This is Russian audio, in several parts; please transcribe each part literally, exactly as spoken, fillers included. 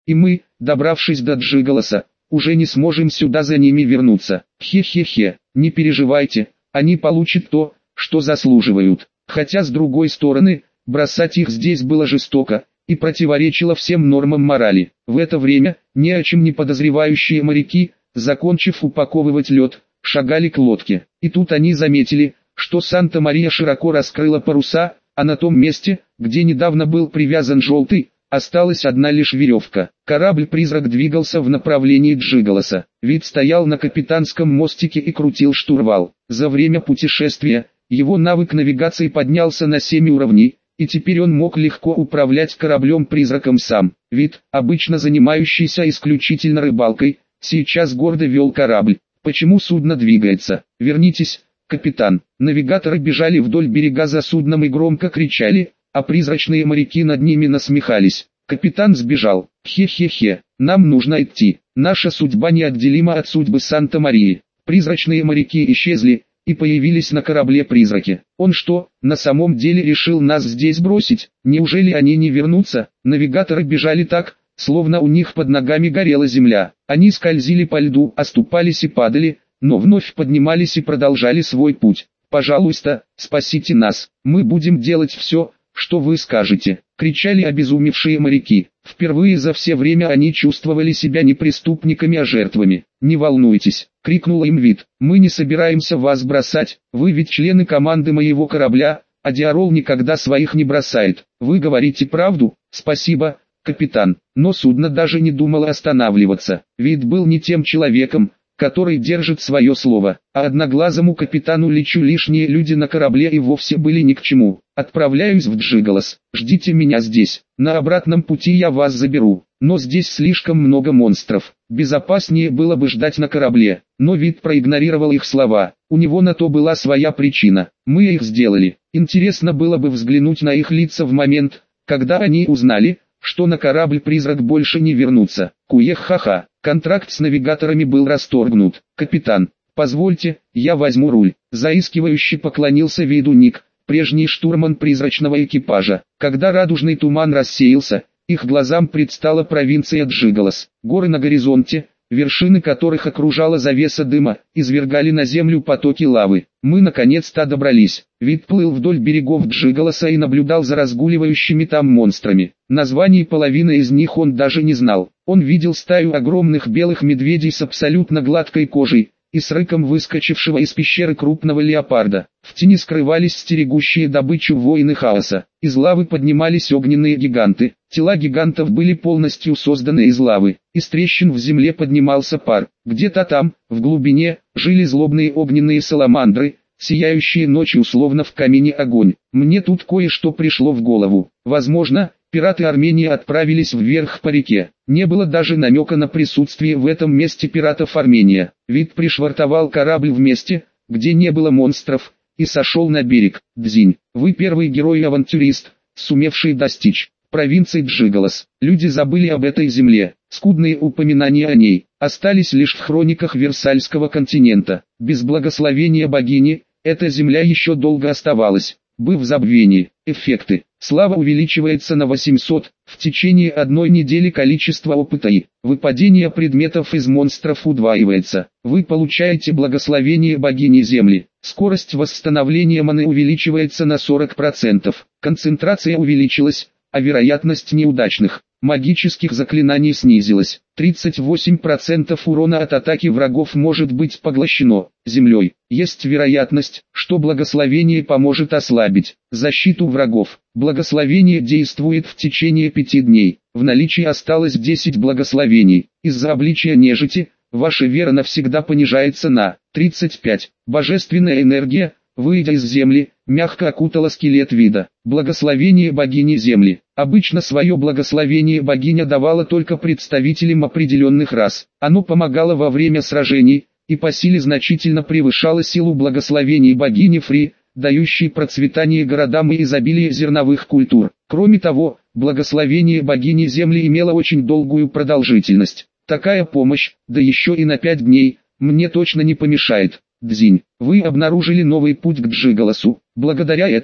И мы, добравшись до Джиголоса, уже не сможем сюда за ними вернуться. Хе-хе-хе, не переживайте, они получат то, что заслуживают. Хотя с другой стороны, бросать их здесь было жестоко и противоречило всем нормам морали. В это время, ни о чем не подозревающие моряки, закончив упаковывать лед, шагали к лодке. И тут они заметили, что Санта-Мария широко раскрыла паруса, а на том месте, где недавно был привязан желтый, осталась одна лишь веревка. Корабль-призрак двигался в направлении Джиголоса. Вид стоял на капитанском мостике и крутил штурвал. За время путешествия, его навык навигации поднялся на семь уровней, и теперь он мог легко управлять кораблем-призраком сам. Вид, обычно занимающийся исключительно рыбалкой, сейчас гордо вел корабль. Почему судно двигается? Вернитесь, капитан. Навигаторы бежали вдоль берега за судном и громко кричали, а призрачные моряки над ними насмехались. Капитан сбежал. Хе-хе-хе, нам нужно идти. Наша судьба неотделима от судьбы Санта-Марии. Призрачные моряки исчезли и появились на корабле-призраке. Он что, на самом деле решил нас здесь бросить? Неужели они не вернутся? Навигаторы бежали так, словно у них под ногами горела земля. Они скользили по льду, оступались и падали, но вновь поднимались и продолжали свой путь. «Пожалуйста, спасите нас, мы будем делать все, что вы скажете», — кричали обезумевшие моряки. Впервые за все время они чувствовали себя не преступниками, а жертвами. «Не волнуйтесь», — крикнул им Вид, — «мы не собираемся вас бросать, вы ведь члены команды моего корабля, а Диарол никогда своих не бросает. Вы говорите правду?» «Спасибо, капитан», но судно даже не думало останавливаться. Вид был не тем человеком, который держит свое слово, а одноглазому капитану Личу лишние люди на корабле и вовсе были ни к чему. «Отправляюсь в Джиголос, ждите меня здесь, на обратном пути я вас заберу, но здесь слишком много монстров, безопаснее было бы ждать на корабле». Но Вид проигнорировал их слова, у него на то была своя причина. «Мы их сделали». Интересно было бы взглянуть на их лица в момент, когда они узнали, что на корабль-призрак больше не вернутся. Куех-ха-ха, контракт с навигаторами был расторгнут. «Капитан, позвольте, я возьму руль», — заискивающе поклонился Виду Ник, прежний штурман призрачного экипажа. Когда радужный туман рассеялся, их глазам предстала провинция Джиголос. Горы на горизонте, вершины которых окружала завеса дыма, извергали на землю потоки лавы. «Мы наконец-то добрались». Вид плыл вдоль берегов Джиголоса и наблюдал за разгуливающими там монстрами. Названий половины из них он даже не знал. Он видел стаю огромных белых медведей с абсолютно гладкой кожей и с рыком выскочившего из пещеры крупного леопарда. В тени скрывались стерегущие добычу воины хаоса. Из лавы поднимались огненные гиганты. Тела гигантов были полностью созданы из лавы. Из трещин в земле поднимался пар. Где-то там, в глубине, жили злобные огненные саламандры, сияющие ночью словно в камине огонь. Мне тут кое-что пришло в голову. Возможно, пираты Армении отправились вверх по реке. Не было даже намека на присутствие в этом месте пиратов Армения. Вид пришвартовал корабль в месте, где не было монстров, и сошел на берег. «Дзинь, вы первый герой-авантюрист, сумевший достичь провинции Джиголос». Люди забыли об этой земле. Скудные упоминания о ней остались лишь в хрониках Версальского континента. Без благословения богини, эта земля еще долго оставалась бы в забвении. Эффекты. Слава увеличивается на восемьсот, в течение одной недели количество опыта и выпадение предметов из монстров удваивается. Вы получаете благословение богини Земли. Скорость восстановления маны увеличивается на сорок процентов. Концентрация увеличилась, а вероятность неудачных магических заклинаний снизилась. тридцать восемь процентов урона от атаки врагов может быть поглощено землей. Есть вероятность, что благословение поможет ослабить защиту врагов. Благословение действует в течение пяти дней. В наличии осталось десять благословений. Из-за обличия нежити, ваша вера навсегда понижается на тридцать пять. Божественная энергия, выйдя из земли, мягко окутала скелет Вида. Благословение богини Земли. Обычно свое благословение богиня давала только представителям определенных рас. Оно помогало во время сражений, и по силе значительно превышало силу благословений богини Фри, дающей процветание городам и изобилие зерновых культур. Кроме того, благословение богини Земли имело очень долгую продолжительность. Такая помощь, да еще и на пять дней, мне точно не помешает. Дзинь, вы обнаружили новый путь к Джиголосу. Благодаря этому,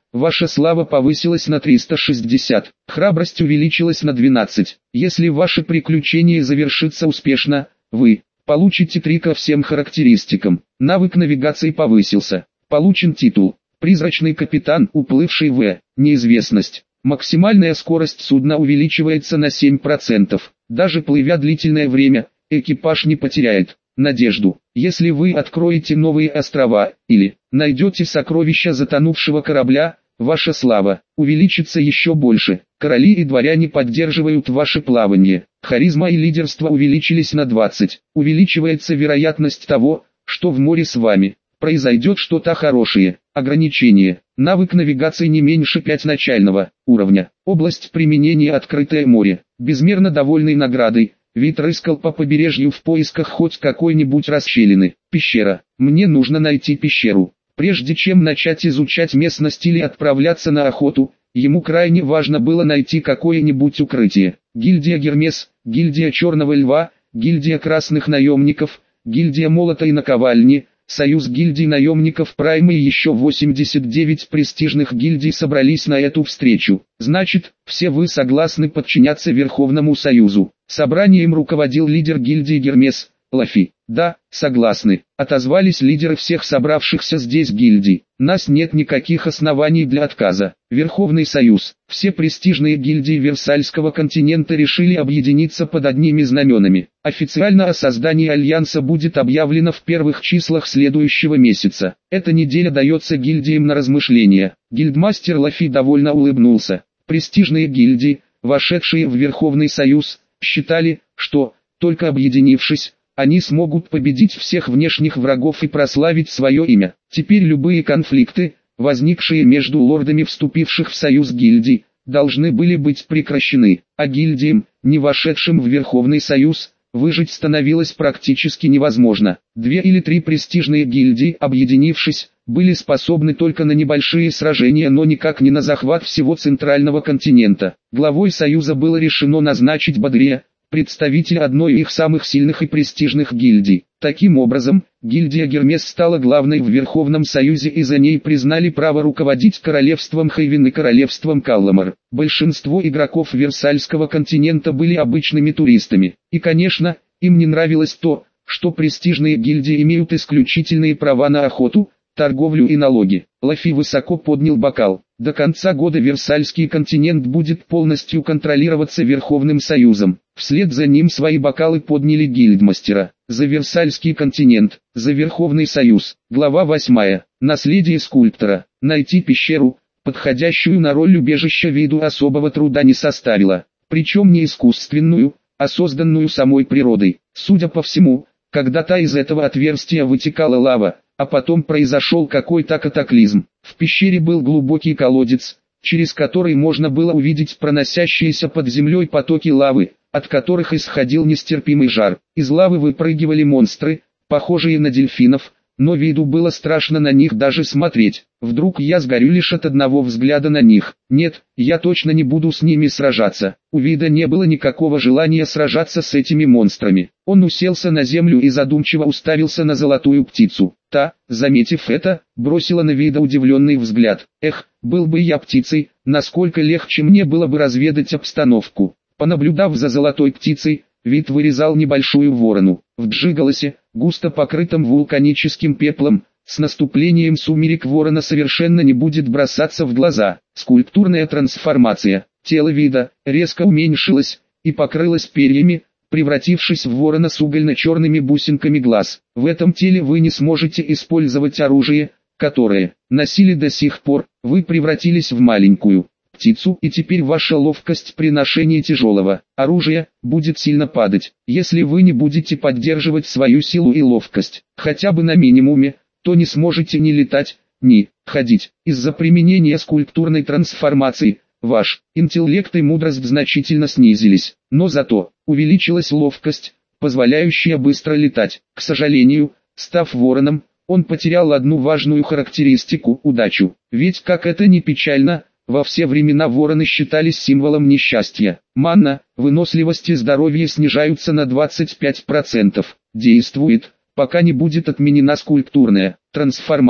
ваша слава повысилась на триста шестьдесят, храбрость увеличилась на двенадцать. Если ваше приключение завершится успешно, вы получите три ко всем характеристикам. Навык навигации повысился. Получен титул «Призрачный капитан, уплывший в неизвестность». Максимальная скорость судна увеличивается на семь процентов. Даже плывя длительное время, экипаж не потеряет надежду. Если вы откроете новые острова, или найдете сокровища затонувшего корабля, ваша слава увеличится еще больше. Короли и дворяне поддерживают ваше плавание. Харизма и лидерство увеличились на двадцать. Увеличивается вероятность того, что в море с вами произойдет что-то хорошее. Ограничение. Навык навигации не меньше пять начального уровня. Область применения открытое море. Безмерно довольный наградой, Вид рыскал по побережью в поисках хоть какой-нибудь расщелины. Пещера. Мне нужно найти пещеру. Прежде чем начать изучать местность или отправляться на охоту, ему крайне важно было найти какое-нибудь укрытие. Гильдия Гермес, гильдия Черного Льва, гильдия Красных Наемников, гильдия Молота и Наковальни, союз гильдий наемников Прайма и еще восемьдесят девять престижных гильдий собрались на эту встречу. Значит, все вы согласны подчиняться Верховному Союзу. Собранием руководил лидер гильдии Гермес, Лафи. Да, согласны, отозвались лидеры всех собравшихся здесь гильдий. Нас нет никаких оснований для отказа. Верховный Союз. Все престижные гильдии Версальского континента решили объединиться под одними знаменами. Официально о создании Альянса будет объявлено в первых числах следующего месяца. Эта неделя дается гильдиям на размышления. Гильдмастер Лафи довольно улыбнулся. Престижные гильдии, вошедшие в Верховный Союз, считали, что, только объединившись, они смогут победить всех внешних врагов и прославить свое имя. Теперь любые конфликты, возникшие между лордами вступивших в союз гильдий, должны были быть прекращены, а гильдиям, не вошедшим в Верховный Союз, выжить становилось практически невозможно. Две или три престижные гильдии, объединившись, были способны только на небольшие сражения, но никак не на захват всего центрального континента. Главой Союза было решено назначить Бадрия, представителя одной из их сильных и престижных гильдий. Таким образом, гильдия Гермес стала главной в Верховном Союзе и за ней признали право руководить королевством Хейвен и королевством Калламар. Большинство игроков Версальского континента были обычными туристами. И конечно, им не нравилось то, что престижные гильдии имеют исключительные права на охоту, торговлю и налоги. Лафи высоко поднял бокал. До конца года Версальский континент будет полностью контролироваться Верховным Союзом. Вслед за ним свои бокалы подняли гильдмастера. За Версальский континент, за Верховный Союз. Глава восьмая. Наследие скульптора. Найти пещеру, подходящую на роль убежища, виду особого труда не составило. Причем не искусственную, а созданную самой природой. Судя по всему, когда-то из этого отверстия вытекала лава, а потом произошел какой-то катаклизм. В пещере был глубокий колодец, через который можно было увидеть проносящиеся под землей потоки лавы, от которых исходил нестерпимый жар. Из лавы выпрыгивали монстры, похожие на дельфинов, но виду было страшно на них даже смотреть. Вдруг я сгорю лишь от одного взгляда на них. Нет, я точно не буду с ними сражаться. У Вида не было никакого желания сражаться с этими монстрами. Он уселся на землю и задумчиво уставился на золотую птицу. Та, заметив это, бросила на Вида удивленный взгляд. Эх, был бы я птицей, насколько легче мне было бы разведать обстановку. Понаблюдав за золотой птицей, Вид вырезал небольшую ворону. В Джигалосе, густо покрытом вулканическим пеплом, с наступлением сумерек ворона совершенно не будет бросаться в глаза. Скульптурная трансформация. Тело Вида резко уменьшилось и покрылось перьями, превратившись в ворона с угольно-черными бусинками глаз. В этом теле вы не сможете использовать оружие, которое носили до сих пор. Вы превратились в маленькую птицу, и теперь ваша ловкость при ношении тяжелого оружия будет сильно падать. Если вы не будете поддерживать свою силу и ловкость, хотя бы на минимуме, то не сможете ни летать, ни ходить. Из-за применения скульптурной трансформации, ваш интеллект и мудрость значительно снизились, но зато увеличилась ловкость, позволяющая быстро летать. К сожалению, став вороном, он потерял одну важную характеристику – удачу. Ведь как это ни печально, во все времена вороны считались символом несчастья. Манна, выносливость и здоровье снижаются на двадцать пять процентов. Действует, пока не будет отменена скульптурная трансформация.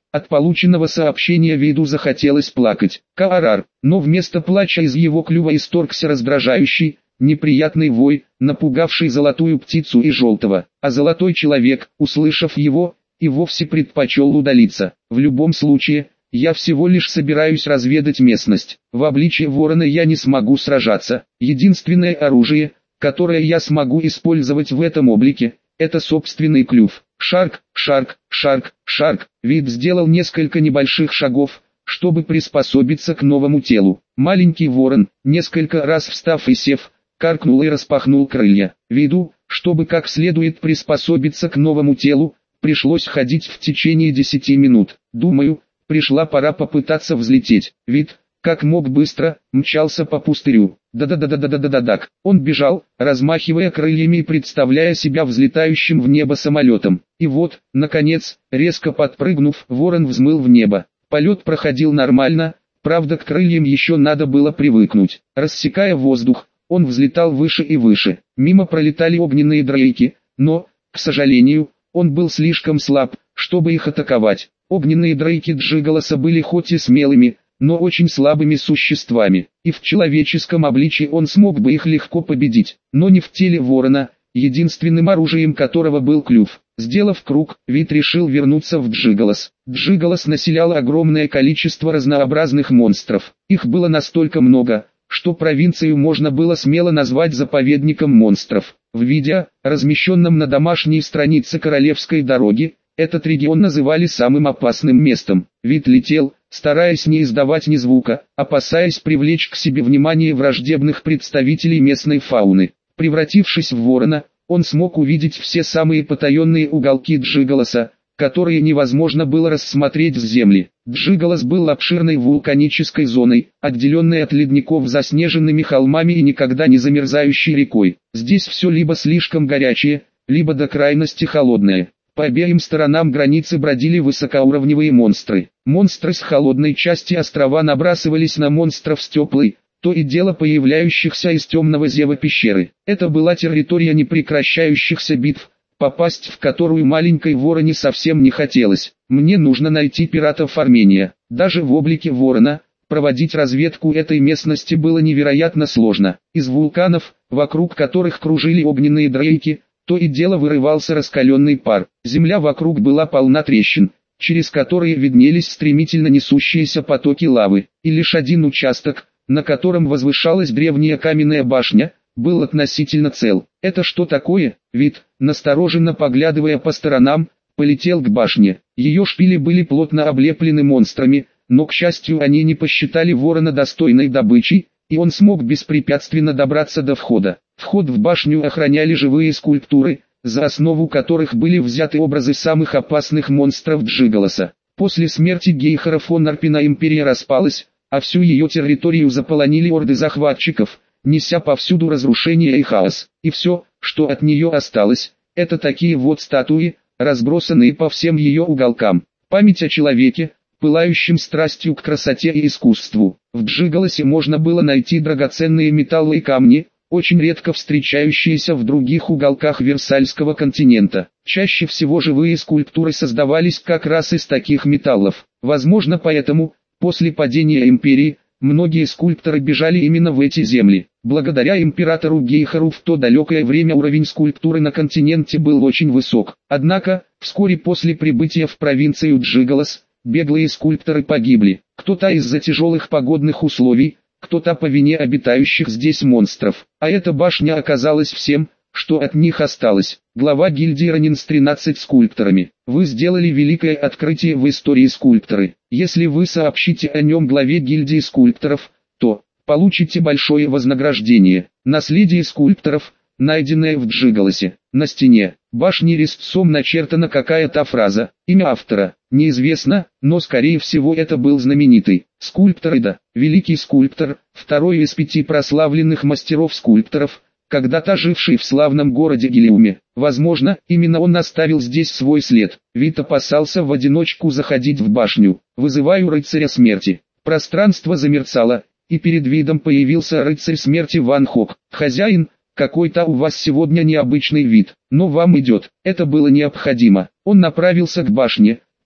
От полученного сообщения Виду захотелось плакать. Каарар, но вместо плача из его клюва исторгся раздражающий, неприятный вой, напугавший золотую птицу и желтого. А золотой человек, услышав его, и вовсе предпочел удалиться. В любом случае, я всего лишь собираюсь разведать местность. В обличье ворона я не смогу сражаться. Единственное оружие, которое я смогу использовать в этом облике, это собственный клюв. Шарк, шарк, шарк, шарк. Вид сделал несколько небольших шагов, чтобы приспособиться к новому телу. Маленький ворон, несколько раз встав и сев, каркнул и распахнул крылья. Виду, чтобы как следует приспособиться к новому телу, пришлось ходить в течение десяти минут. Думаю, пришла пора попытаться взлететь. Вид, как мог быстро, мчался по пустырю. Да-да-да-да-да-да-да-дак. Он бежал, размахивая крыльями и представляя себя взлетающим в небо самолетом. И вот, наконец, резко подпрыгнув, ворон взмыл в небо. Полет проходил нормально, правда к крыльям еще надо было привыкнуть. Рассекая воздух, он взлетал выше и выше. Мимо пролетали огненные дрейки, но, к сожалению, он был слишком слаб, чтобы их атаковать. Огненные дрейки Джиголоса были хоть и смелыми, но очень слабыми существами, и в человеческом обличии он смог бы их легко победить, но не в теле ворона, единственным оружием которого был клюв. Сделав круг, Вид решил вернуться в Джиголос. Джиголос населяло огромное количество разнообразных монстров. Их было настолько много, что провинцию можно было смело назвать заповедником монстров. В видео, размещенном на домашней странице Королевской дороги, этот регион называли самым опасным местом. Вид летел, стараясь не издавать ни звука, опасаясь привлечь к себе внимание враждебных представителей местной фауны. Превратившись в ворона, он смог увидеть все самые потаенные уголки Джиголоса, которые невозможно было рассмотреть с земли. Джиголос был обширной вулканической зоной, отделенной от ледников заснеженными холмами и никогда не замерзающей рекой. Здесь все либо слишком горячее, либо до крайности холодное. По обеим сторонам границы бродили высокоуровневые монстры. Монстры с холодной части острова набрасывались на монстров с теплой, то и дело появляющихся из темного зева пещеры. Это была территория непрекращающихся битв, попасть в которую маленькой вороне совсем не хотелось. Мне нужно найти пиратов Армения. Даже в облике ворона, проводить разведку этой местности было невероятно сложно. Из вулканов, вокруг которых кружили огненные дрейки, то и дело вырывался раскаленный пар. Земля вокруг была полна трещин, через которые виднелись стремительно несущиеся потоки лавы. И лишь один участок, на котором возвышалась древняя каменная башня, был относительно цел. «Это что такое?» Вид, настороженно поглядывая по сторонам, полетел к башне. Ее шпили были плотно облеплены монстрами, но к счастью они не посчитали ворона достойной добычей, и он смог беспрепятственно добраться до входа. Вход в башню охраняли живые скульптуры, за основу которых были взяты образы самых опасных монстров Джиголоса. После смерти Гейхара фон Арпина империя распалась, а всю ее территорию заполонили орды захватчиков, неся повсюду разрушение и хаос. И все, что от нее осталось, это такие вот статуи, разбросанные по всем ее уголкам. Память о человеке, пылающим страстью к красоте и искусству. В Джиголосе можно было найти драгоценные металлы и камни, очень редко встречающиеся в других уголках Версальского континента. Чаще всего живые скульптуры создавались как раз из таких металлов. Возможно поэтому, после падения империи, многие скульпторы бежали именно в эти земли. Благодаря императору Гейхару в то далекое время уровень скульптуры на континенте был очень высок. Однако, вскоре после прибытия в провинцию Джиголос, беглые скульпторы погибли. Кто-то из-за тяжелых погодных условий, кто-то по вине обитающих здесь монстров. А эта башня оказалась всем, что от них осталось. Глава гильдии Ранин с тринадцатью скульпторами. Вы сделали великое открытие в истории скульпторы. Если вы сообщите о нем главе гильдии скульпторов, то получите большое вознаграждение. Наследие скульпторов, найденное в Джиголосе. На стене башни резцом начертана какая-то фраза. Имя автора неизвестно, но скорее всего это был знаменитый скульптор Ида, великий скульптор, второй из пяти прославленных мастеров-скульпторов, когда-то живший в славном городе Гелиуме. Возможно, именно он оставил здесь свой след. Вид опасался в одиночку заходить в башню. «Вызываю рыцаря смерти». Пространство замерцало, и перед Видом появился рыцарь смерти Ван Хок. «Хозяин, какой-то у вас сегодня необычный вид, но вам идет». Это было необходимо. Он направился к башне,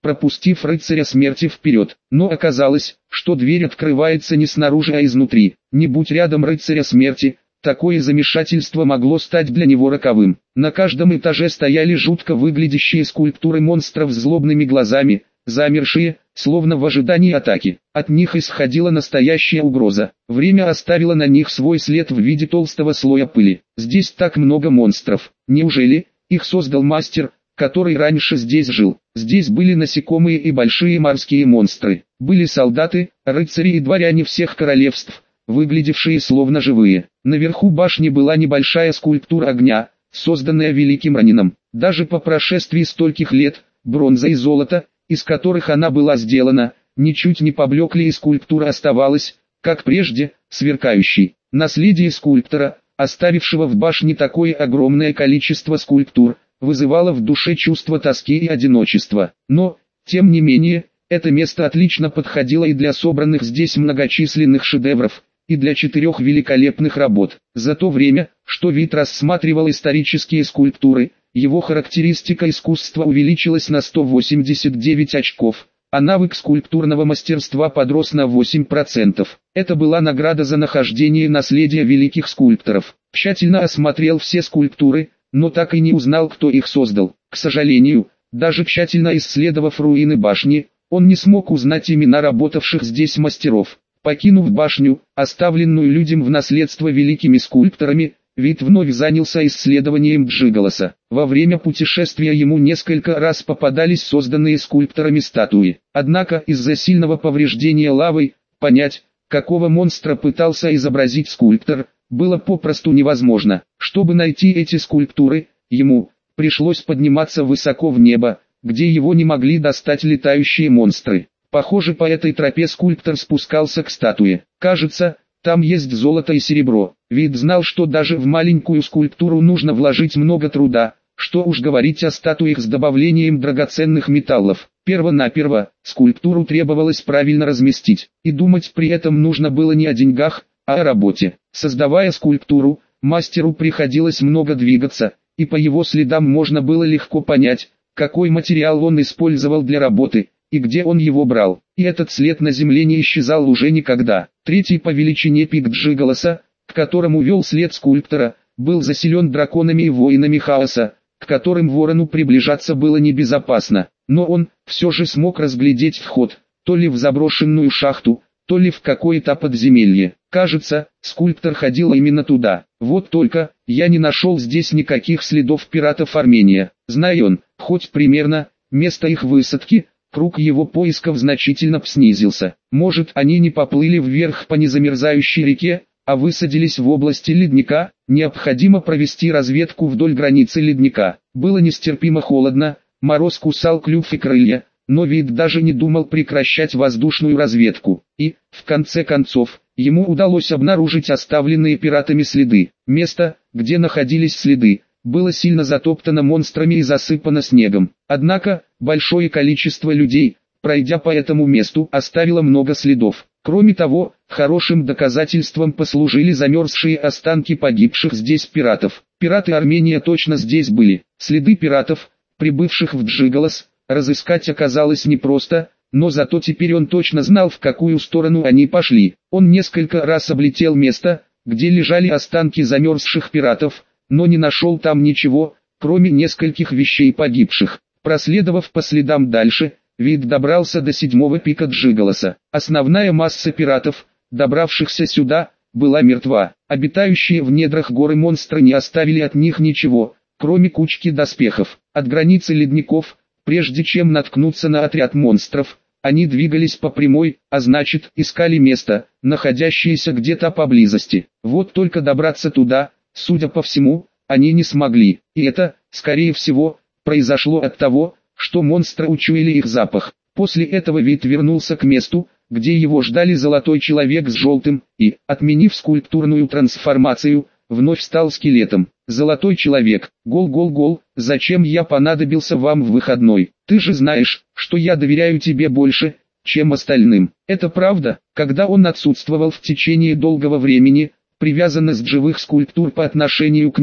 пропустив рыцаря смерти вперед. Но оказалось, что дверь открывается не снаружи, а изнутри. Не будь рядом рыцаря смерти, такое замешательство могло стать для него роковым. На каждом этаже стояли жутко выглядящие скульптуры монстров с злобными глазами, замершие, словно в ожидании атаки. От них исходила настоящая угроза. Время оставило на них свой след в виде толстого слоя пыли. Здесь так много монстров. Неужели их создал мастер, который раньше здесь жил? Здесь были насекомые и большие морские монстры. Были солдаты, рыцари и дворяне всех королевств, выглядевшие словно живые. Наверху башни была небольшая скульптура огня, созданная великим Ронином. Даже по прошествии стольких лет, бронза и золото, из которых она была сделана, ничуть не поблекли, и скульптура оставалась, как прежде, сверкающей. Наследие скульптора, оставившего в башне такое огромное количество скульптур, вызывало в душе чувство тоски и одиночества. Но, тем не менее, это место отлично подходило и для собранных здесь многочисленных шедевров, и для четырех великолепных работ. За то время, что Вит рассматривал исторические скульптуры, его характеристика искусства увеличилась на сто восемьдесят девять очков, а навык скульптурного мастерства подрос на восемь процентов. Это была награда за нахождение наследия великих скульпторов. Тщательно осмотрел все скульптуры, но так и не узнал, кто их создал. К сожалению, даже тщательно исследовав руины башни, он не смог узнать имена работавших здесь мастеров. Покинув башню, оставленную людям в наследство великими скульпторами, Вит вновь занялся исследованием Джиголоса. Во время путешествия ему несколько раз попадались созданные скульпторами статуи. Однако из-за сильного повреждения лавой, понять, какого монстра пытался изобразить скульптор, было попросту невозможно. Чтобы найти эти скульптуры, ему пришлось подниматься высоко в небо, где его не могли достать летающие монстры. Похоже, по этой тропе скульптор спускался к статуе. Кажется, там есть золото и серебро. Вит знал, что даже в маленькую скульптуру нужно вложить много труда, что уж говорить о статуях с добавлением драгоценных металлов. Первонаперво, скульптуру требовалось правильно разместить, и думать при этом нужно было не о деньгах, а о работе. Создавая скульптуру, мастеру приходилось много двигаться, и по его следам можно было легко понять, какой материал он использовал для работы, и где он его брал. И этот след на земле не исчезал уже никогда. Третий по величине пик Джиголоса, к которому вел след скульптора, был заселен драконами и воинами хаоса, к которым ворону приближаться было небезопасно. Но он все же смог разглядеть вход, то ли в заброшенную шахту, то ли в какое-то подземелье. Кажется, скульптор ходил именно туда. Вот только, я не нашел здесь никаких следов пиратов Армения. Зная он, хоть примерно, место их высадки, круг его поисков значительно снизился. Может, они не поплыли вверх по незамерзающей реке, а высадились в области ледника. Необходимо провести разведку вдоль границы ледника. Было нестерпимо холодно, мороз кусал клюв и крылья, но Вит даже не думал прекращать воздушную разведку. И, в конце концов, ему удалось обнаружить оставленные пиратами следы. Место, где находились следы, было сильно затоптано монстрами и засыпано снегом. Однако, большое количество людей, пройдя по этому месту, оставило много следов. Кроме того, хорошим доказательством послужили замерзшие останки погибших здесь пиратов. Пираты Армения точно здесь были. Следы пиратов, прибывших в Джиголос, разыскать оказалось непросто, но зато теперь он точно знал, в какую сторону они пошли. Он несколько раз облетел место, где лежали останки замерзших пиратов, но не нашел там ничего, кроме нескольких вещей погибших. Проследовав по следам дальше, Вит добрался до седьмого пика Джиголоса. Основная масса пиратов, добравшихся сюда, была мертва. Обитающие в недрах горы монстры не оставили от них ничего, кроме кучки доспехов. От границы ледников, прежде чем наткнуться на отряд монстров, они двигались по прямой, а значит, искали место, находящееся где-то поблизости. Вот только добраться туда, судя по всему, они не смогли. И это, скорее всего, произошло от того, что монстры учуяли их запах. После этого Вит вернулся к месту, где его ждали золотой человек с желтым, и, отменив скульптурную трансформацию, вновь стал скелетом. Золотой человек, гол-гол-гол, зачем я понадобился вам в выходной? Ты же знаешь, что я доверяю тебе больше, чем остальным. Это правда. Когда он отсутствовал в течение долгого времени, привязанность живых скульптур по отношению к нему,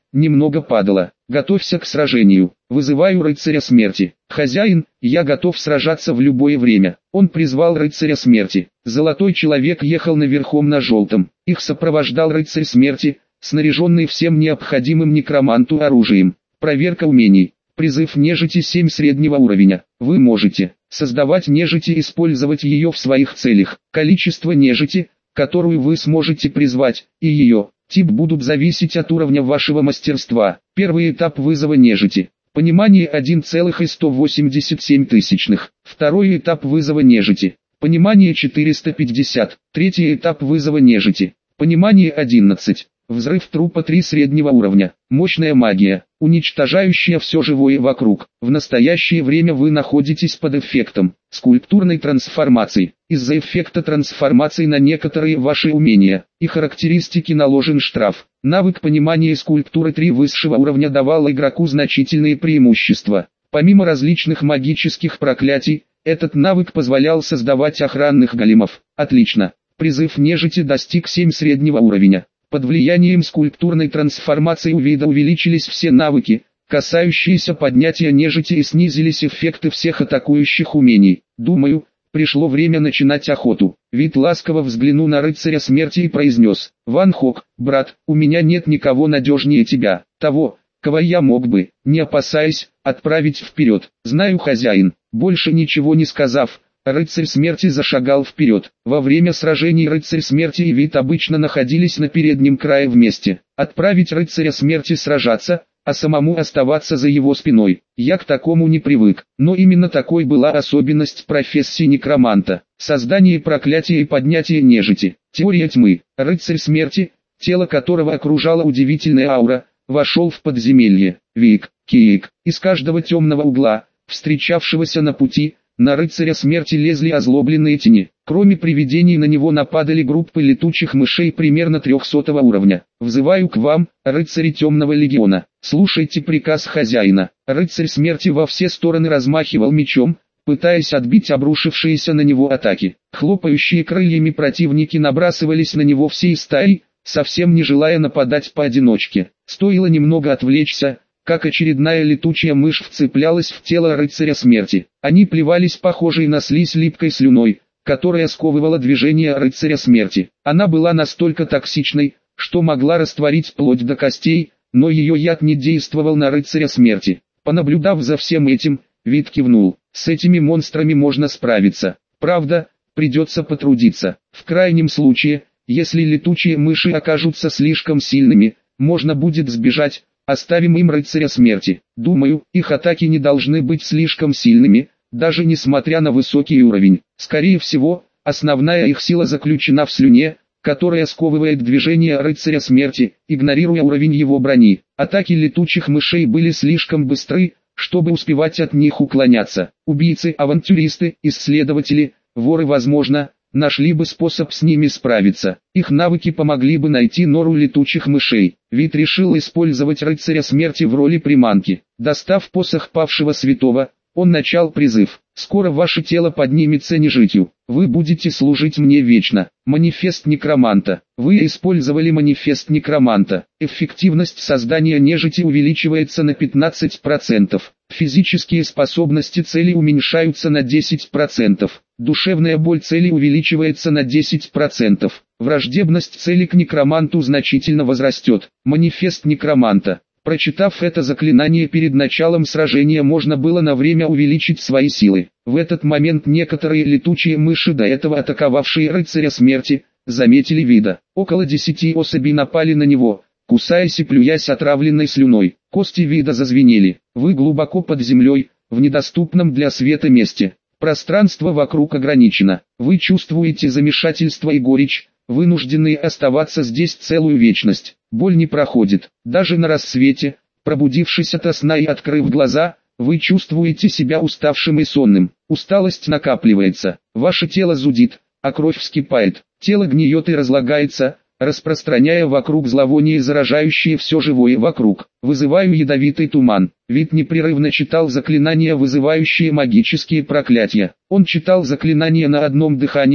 немного падала. Готовься к сражению. Вызываю рыцаря смерти. Хозяин, я готов сражаться в любое время. Он призвал рыцаря смерти. Золотой человек ехал на верхом на желтом. Их сопровождал рыцарь смерти, снаряженный всем необходимым некроманту оружием. Проверка умений. Призыв нежити семь среднего уровня. Вы можете создавать нежить и использовать ее в своих целях. Количество нежити, которую вы сможете призвать, и ее тип будут зависеть от уровня вашего мастерства. Первый этап вызова нежити. Понимание один целых сто восемьдесят семь тысячных. Второй этап вызова нежити. Понимание четыреста пятьдесят. Третий этап вызова нежити. Понимание одиннадцать. Взрыв трупа три среднего уровня. Мощная магия, уничтожающая все живое вокруг. В настоящее время вы находитесь под эффектом скульптурной трансформации. Из-за эффекта трансформации на некоторые ваши умения и характеристики наложен штраф. Навык понимания скульптуры три высшего уровня давал игроку значительные преимущества. Помимо различных магических проклятий, этот навык позволял создавать охранных големов. Отлично. Призыв нежити достиг семь среднего уровня. Под влиянием скульптурной трансформации у вида увеличились все навыки, касающиеся поднятия нежити, и снизились эффекты всех атакующих умений. Думаю, пришло время начинать охоту. Вид ласково взглянул на рыцаря смерти и произнес: «Ван Хок, брат, у меня нет никого надежнее тебя, того, кого я мог бы, не опасаясь, отправить вперед. Знаю, хозяин». Больше ничего не сказав, рыцарь смерти зашагал вперед. Во время сражений рыцарь смерти и Вид обычно находились на переднем крае вместе. Отправить рыцаря смерти сражаться, а самому оставаться за его спиной. Я к такому не привык, но именно такой была особенность профессии некроманта. Создание проклятия и поднятие нежити. Теория тьмы. Рыцарь смерти, тело которого окружала удивительная аура, вошел в подземелье. Вик, Киик. Из каждого темного угла, встречавшегося на пути, на рыцаря смерти лезли озлобленные тени. Кроме привидений на него нападали группы летучих мышей примерно трехсотого уровня. «Взываю к вам, рыцари темного легиона, слушайте приказ хозяина». Рыцарь смерти во все стороны размахивал мечом, пытаясь отбить обрушившиеся на него атаки. Хлопающие крыльями противники набрасывались на него всей стаей, совсем не желая нападать поодиночке. Стоило немного отвлечься, как очередная летучая мышь вцеплялась в тело рыцаря смерти. Они плевались похожей на слизь липкой слюной, которая сковывала движение рыцаря смерти. Она была настолько токсичной, что могла растворить плоть до костей, но ее яд не действовал на рыцаря смерти. Понаблюдав за всем этим, Вид кивнул. С этими монстрами можно справиться. Правда, придется потрудиться. В крайнем случае, если летучие мыши окажутся слишком сильными, можно будет сбежать. Оставим им рыцаря смерти. Думаю, их атаки не должны быть слишком сильными, даже несмотря на высокий уровень. Скорее всего, основная их сила заключена в слюне, которая сковывает движение рыцаря смерти, игнорируя уровень его брони. Атаки летучих мышей были слишком быстры, чтобы успевать от них уклоняться. Убийцы, авантюристы, исследователи, воры, возможно, нашли бы способ с ними справиться. Их навыки помогли бы найти нору летучих мышей. Вид решил использовать рыцаря смерти в роли приманки. Достав посох павшего святого, он начал призыв. «Скоро ваше тело поднимется нежитью. Вы будете служить мне вечно». Манифест некроманта. Вы использовали манифест некроманта. Эффективность создания нежити увеличивается на пятнадцать процентов. Физические способности цели уменьшаются на десять процентов. Душевная боль цели увеличивается на десять процентов. Враждебность цели к некроманту значительно возрастет. Манифест некроманта. Прочитав это заклинание перед началом сражения, можно было на время увеличить свои силы. В этот момент некоторые летучие мыши, до этого атаковавшие рыцаря смерти, заметили Вида. Около десяти особей напали на него, кусаясь и плюясь отравленной слюной. Кости Вида зазвенели. Вы глубоко под землей, в недоступном для света месте. Пространство вокруг ограничено. Вы чувствуете замешательство и горечь, вынужденные оставаться здесь целую вечность. Боль не проходит. Даже на рассвете, пробудившись ото сна и открыв глаза, вы чувствуете себя уставшим и сонным. Усталость накапливается. Ваше тело зудит, а кровь вскипает. Тело гниет и разлагается, распространяя вокруг зловоние, заражающее все живое вокруг. Вызываю ядовитый туман. Вид непрерывно читал заклинания, вызывающие магические проклятия. Он читал заклинания на одном дыхании,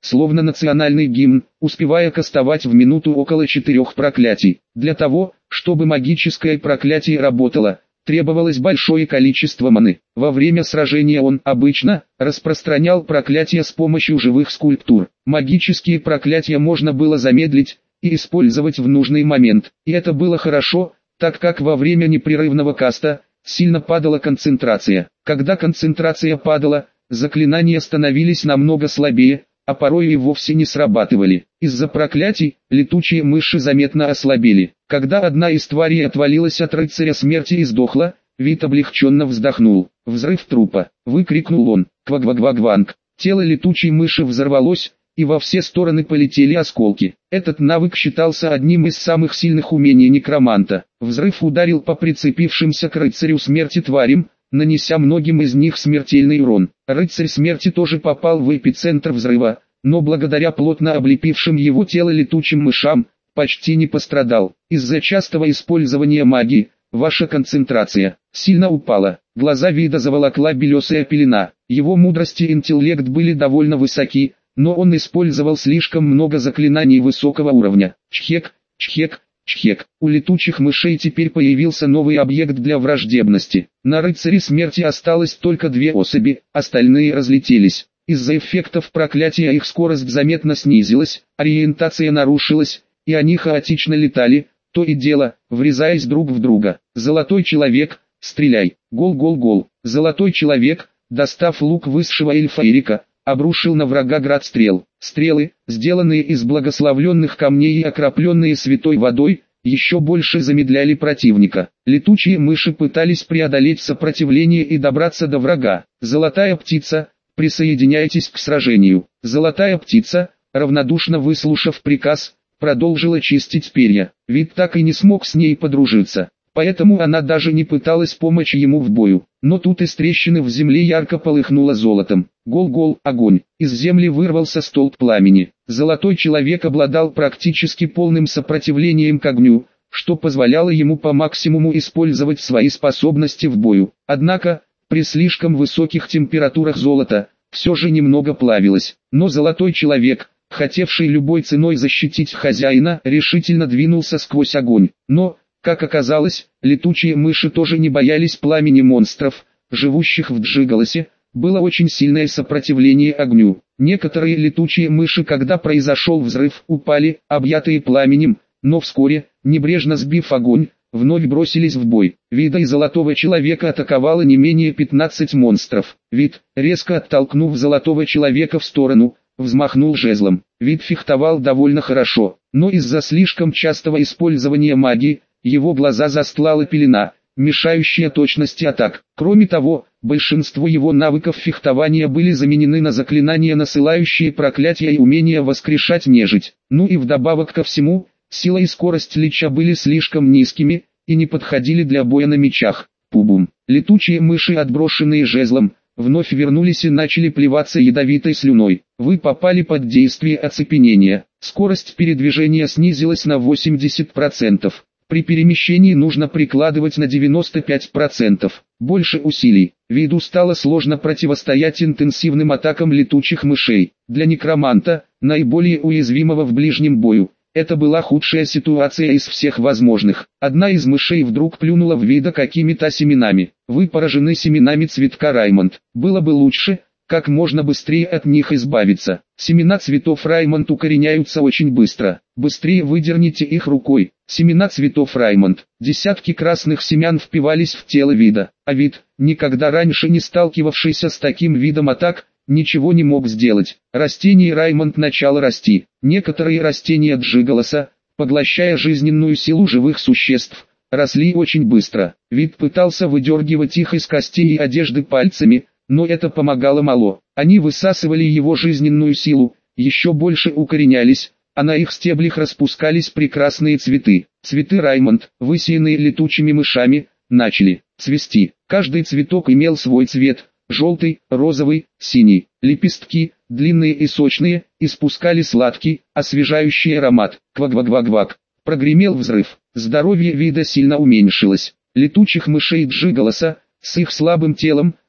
словно национальный гимн, успевая кастовать в минуту около четырех проклятий. Для того, чтобы магическое проклятие работало, требовалось большое количество маны. Во время сражения он обычно распространял проклятия с помощью живых скульптур. Магические проклятия можно было замедлить и использовать в нужный момент. И это было хорошо, так как во время непрерывного каста сильно падала концентрация. Когда концентрация падала, заклинания становились намного слабее, а порой и вовсе не срабатывали. Из-за проклятий, летучие мыши заметно ослабели. Когда одна из тварей отвалилась от рыцаря смерти и сдохла, Вид облегченно вздохнул. «Взрыв трупа!» — выкрикнул он. Квак-квак-квак-кванг. Тело летучей мыши взорвалось, и во все стороны полетели осколки. Этот навык считался одним из самых сильных умений некроманта. Взрыв ударил по прицепившимся к рыцарю смерти тварям, нанеся многим из них смертельный урон. Рыцарь смерти тоже попал в эпицентр взрыва, но благодаря плотно облепившим его тело летучим мышам, почти не пострадал. Из-за частого использования магии, ваша концентрация сильно упала. Глаза Вида заволокла белесая пелена. Его мудрость и интеллект были довольно высоки, но он использовал слишком много заклинаний высокого уровня. Чхек, чхек, чхек. У летучих мышей теперь появился новый объект для враждебности. На рыцаре смерти осталось только две особи, остальные разлетелись. Из-за эффектов проклятия их скорость заметно снизилась, ориентация нарушилась, и они хаотично летали, то и дело, врезаясь друг в друга. Золотой человек, стреляй. Гол-гол-гол. Золотой человек, достав лук высшего эльфа Эрика, обрушил на врага град стрел. Стрелы, сделанные из благословленных камней и окропленные святой водой, еще больше замедляли противника. Летучие мыши пытались преодолеть сопротивление и добраться до врага. Золотая птица, присоединяйтесь к сражению. Золотая птица, равнодушно выслушав приказ, продолжила чистить перья. Вид так и не смог с ней подружиться. Поэтому она даже не пыталась помочь ему в бою. Но тут из трещины в земле ярко полыхнуло золотом. Гол-гол, огонь. Из земли вырвался столб пламени. Золотой человек обладал практически полным сопротивлением к огню, что позволяло ему по максимуму использовать свои способности в бою. Однако, при слишком высоких температурах золото все же немного плавилось. Но золотой человек, хотевший любой ценой защитить хозяина, решительно двинулся сквозь огонь. Но, как оказалось, летучие мыши тоже не боялись пламени монстров, живущих в Джигалосе. Было очень сильное сопротивление огню. Некоторые летучие мыши, когда произошел взрыв, упали, объятые пламенем, но вскоре, небрежно сбив огонь, вновь бросились в бой. Вида и Золотого Человека атаковало не менее пятнадцати монстров. Вид, резко оттолкнув Золотого Человека в сторону, взмахнул жезлом. Вид фехтовал довольно хорошо, но из-за слишком частого использования магии, его глаза застлала пелена, мешающая точности атак. Кроме того, большинство его навыков фехтования были заменены на заклинания, насылающие проклятия и умения воскрешать нежить. Ну и вдобавок ко всему, сила и скорость Лича были слишком низкими и не подходили для боя на мечах. Пубум. Летучие мыши, отброшенные жезлом, вновь вернулись и начали плеваться ядовитой слюной. Вы попали под действие оцепенения. Скорость передвижения снизилась на восемьдесят процентов. При перемещении нужно прикладывать на девяносто пять процентов больше усилий. Виду стало сложно противостоять интенсивным атакам летучих мышей. Для некроманта, наиболее уязвимого в ближнем бою, это была худшая ситуация из всех возможных. Одна из мышей вдруг плюнула в Вида какими-то семенами. Вы поражены семенами цветка Раймонд. Было бы лучше, как можно быстрее от них избавиться. Семена цветов Раймонд укореняются очень быстро. Быстрее выдерните их рукой. Семена цветов Раймонд. Десятки красных семян впивались в тело Вида. А Вид, никогда раньше не сталкивавшийся с таким видом атак, ничего не мог сделать. Растение Раймонд начало расти. Некоторые растения Джигалоса, поглощая жизненную силу живых существ, росли очень быстро. Вид пытался выдергивать их из костей и одежды пальцами, но это помогало мало. Они высасывали его жизненную силу, еще больше укоренялись, а на их стеблях распускались прекрасные цветы. Цветы Раймонд, высеянные летучими мышами, начали цвести. Каждый цветок имел свой цвет: желтый, розовый, синий. Лепестки, длинные и сочные, испускали сладкий, освежающий аромат. Квак-квак-квак. Прогремел взрыв. Здоровье Вида сильно уменьшилось. Летучих мышей Джигалоса, с их слабым телом,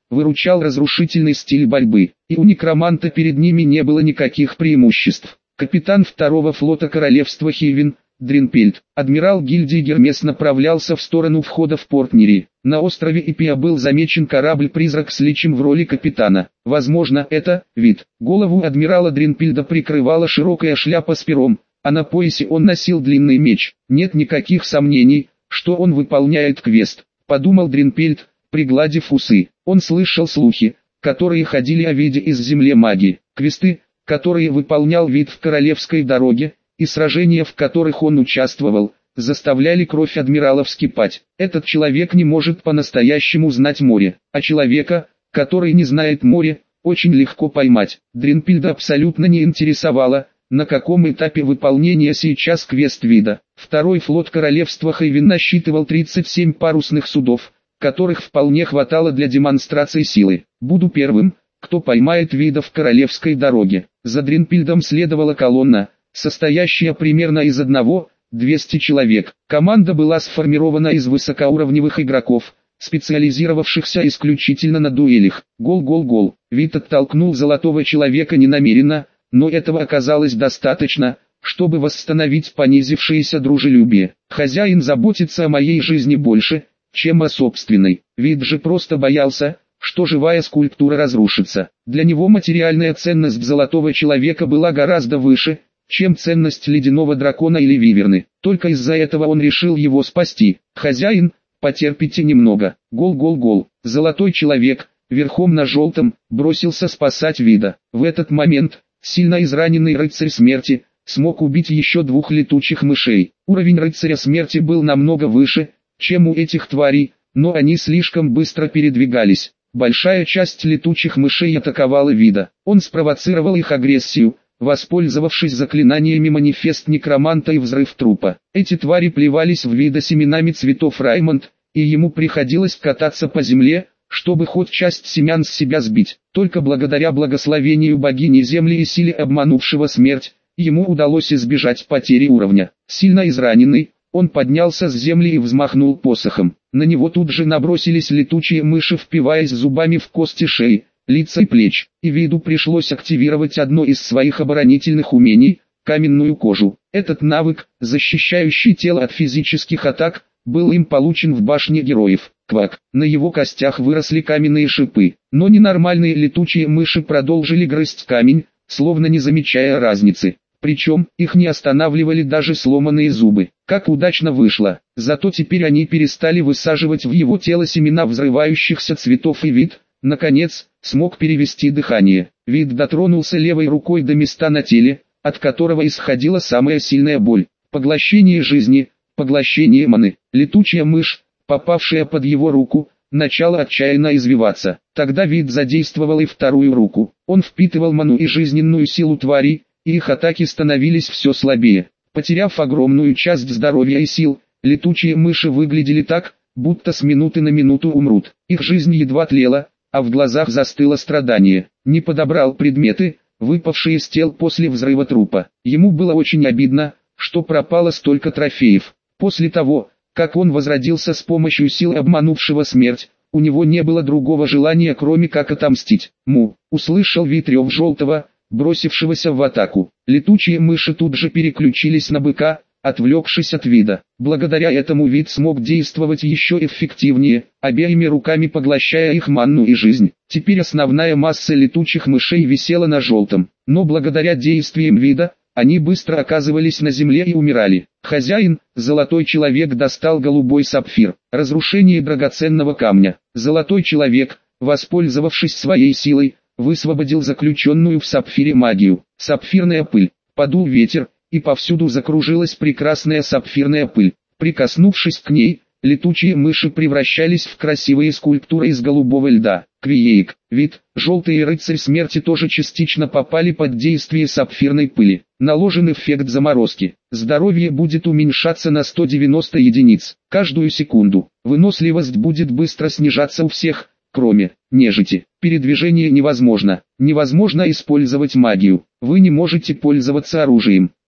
выручал разрушительный стиль борьбы, и у некроманта перед ними не было никаких преимуществ. Капитан второго флота королевства Хейвен, Дринпельд, адмирал гильдии Гермес, направлялся в сторону входа в порт Нири. На острове Ипия был замечен корабль-призрак с Личем в роли капитана. Возможно, это вид. Голову адмирала Дринпельда прикрывала широкая шляпа с пером, а на поясе он носил длинный меч. Нет никаких сомнений, что он выполняет квест, подумал Дринпельд, пригладив усы. Он слышал слухи, которые ходили о виде из земли магии. Квесты, которые выполнял вид в королевской дороге, и сражения, в которых он участвовал, заставляли кровь адмирала вскипать. Этот человек не может по-настоящему знать море, а человека, который не знает море, очень легко поймать. Дринпельда абсолютно не интересовало, на каком этапе выполнения сейчас квест вида. Второй флот королевства Хейвен насчитывал тридцать семь парусных судов, которых вполне хватало для демонстрации силы. Буду первым, кто поймает вида в королевской дороге. За Дринпельдом следовала колонна, состоящая примерно из одного двухсот человек. Команда была сформирована из высокоуровневых игроков, специализировавшихся исключительно на дуэлях. Гол-гол-гол. Вид оттолкнул золотого человека ненамеренно, но этого оказалось достаточно, чтобы восстановить понизившееся дружелюбие. Хозяин заботится о моей жизни больше, чем о собственной. Вид же просто боялся, что живая скульптура разрушится. Для него материальная ценность золотого человека была гораздо выше, чем ценность ледяного дракона или виверны. Только из-за этого он решил его спасти. Хозяин, потерпите немного. Гол-гол-гол. Золотой человек, верхом на желтом, бросился спасать вида. В этот момент, сильно израненный рыцарь смерти, смог убить еще двух летучих мышей. Уровень рыцаря смерти был намного выше, чем у этих тварей, но они слишком быстро передвигались. Большая часть летучих мышей атаковала вида. Он спровоцировал их агрессию, воспользовавшись заклинаниями манифест некроманта и взрыв трупа. Эти твари плевались в вида семенами цветов Раймонд, и ему приходилось кататься по земле, чтобы хоть часть семян с себя сбить. Только благодаря благословению богини земли и силе обманувшего смерть, ему удалось избежать потери уровня. Сильно израненный, он поднялся с земли и взмахнул посохом. На него тут же набросились летучие мыши, впиваясь зубами в кости шеи, лица и плеч, и виду пришлось активировать одно из своих оборонительных умений – каменную кожу. Этот навык, защищающий тело от физических атак, был им получен в башне героев. Квак. На его костях выросли каменные шипы, но ненормальные летучие мыши продолжили грызть камень, словно не замечая разницы. Причем, их не останавливали даже сломанные зубы. Как удачно вышло. Зато теперь они перестали высаживать в его тело семена взрывающихся цветов, и вид, наконец, смог перевести дыхание. Вид дотронулся левой рукой до места на теле, от которого исходила самая сильная боль. Поглощение жизни, поглощение маны. Летучая мышь, попавшая под его руку, начала отчаянно извиваться. Тогда вид задействовал и вторую руку. Он впитывал ману и жизненную силу тварей, и их атаки становились все слабее. Потеряв огромную часть здоровья и сил, летучие мыши выглядели так, будто с минуты на минуту умрут. Их жизнь едва тлела, а в глазах застыло страдание. Не подобрал предметы, выпавшие из тел после взрыва трупа. Ему было очень обидно, что пропало столько трофеев. После того, как он возродился с помощью сил обманувшего смерть, у него не было другого желания, кроме как отомстить. Му, услышал вид рев желтого, бросившегося в атаку. Летучие мыши тут же переключились на быка, отвлекшись от вида. Благодаря этому вид смог действовать еще эффективнее, обеими руками поглощая их манну и жизнь. Теперь основная масса летучих мышей висела на желтом, но благодаря действиям вида, они быстро оказывались на земле и умирали. Хозяин, золотой человек, достал голубой сапфир. Разрушение драгоценного камня. Золотой человек, воспользовавшись своей силой, высвободил заключенную в сапфире магию. Сапфирная пыль. Подул ветер, и повсюду закружилась прекрасная сапфирная пыль. Прикоснувшись к ней, летучие мыши превращались в красивые скульптуры из голубого льда. Квиейк, вид, желтый и рыцарь смерти тоже частично попали под действие сапфирной пыли. Наложен эффект заморозки. Здоровье будет уменьшаться на сто девяносто единиц каждую секунду. Выносливость будет быстро снижаться у всех, кроме нежити. Передвижение невозможно. Невозможно использовать магию. Вы не можете пользоваться оружием.